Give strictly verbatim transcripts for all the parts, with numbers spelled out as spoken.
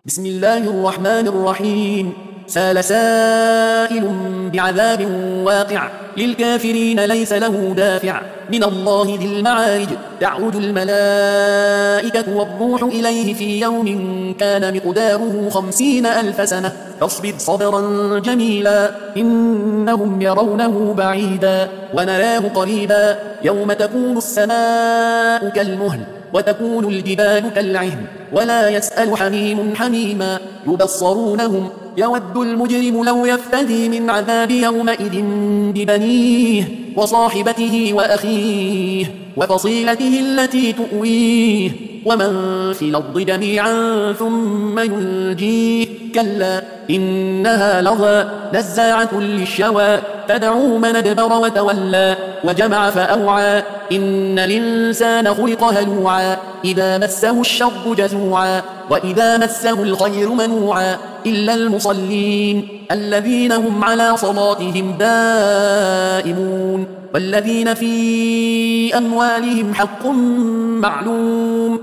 بسم الله الرحمن الرحيم. سال سائل بعذاب واقع للكافرين ليس له دافع من الله ذي المعارج. تعرج الملائكة والروح إليه في يوم كان مقداره خمسين ألف سنة فاصبر صبرا جميلا إنهم يرونه بعيدا ونراه قريبا يوم تكون السماء كالمهل وتكون الجبال كالعهن ولا يسأل حميم حميما يبصرونهم يود المجرم لو يفتدي من عذاب يومئذ ببنيه وصاحبته وأخيه وفصيلته التي تؤويه ومن في الأرض جميعا ثم ينجيه كلا إنها لظى نزاعة للشوى تدعو من أدبر وتولى وجمع فأوعى إن الإنسان خلق هلوعا إذا مسه الشر جزوعا وإذا مسه الخير منوعا إلا المصلين الذين هم على صلاتهم دائمون والذين في أموالهم حق معلوم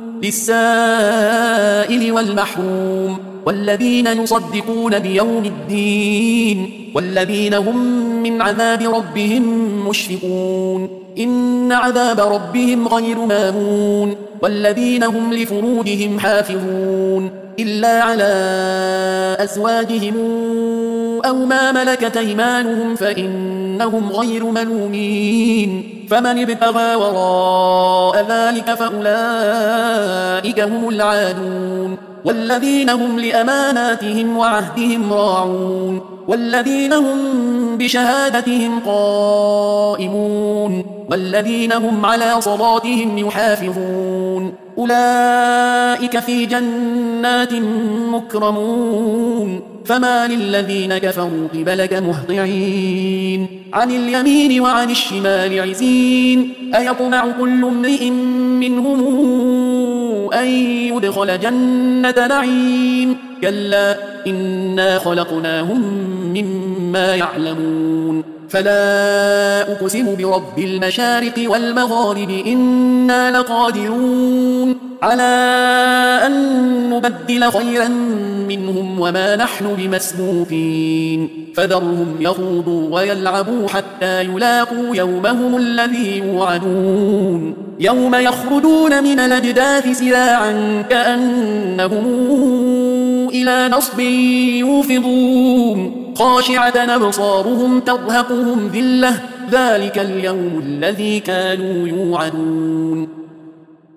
للسائل والمحروم والذين يصدقون بيوم الدين والذين هم من عذاب ربهم مشفقون إن عذاب ربهم غير مامون والذين هم لفروجهم حافظون إلا على أزواجهم أو ما ملكت أيمانهم فإنهم غير ملومين فمن ابتغى وراء ذلك فأولئك هم العادون والذين هم لأماناتهم وعهدهم راعون والذين هم بشهادتهم قائمون والذين هم على صلاتهم يحافظون أولئك في جنات مكرمون فما للذين كفروا قبلك مهطعين عن اليمين وعن الشمال عزين أيطمع كل امرئ منهم أن يدخل جنة نعيم كلا إنا خلقناهم مما يعلمون فلا أقسم برب المشارق والمغارب إنا لقادرون على أن نبدل خيرا منهم وما نحن بمسبوقين فذرهم يخوضوا ويلعبوا حتى يلاقوا يومهم الذي يوعدون يوم يخرجون من الأجداث سراعا كأنهم إلى نصب يوفضون خاشعة أبصارهم ترهقهم ذلة ذلك اليوم الذي كانوا يوعدون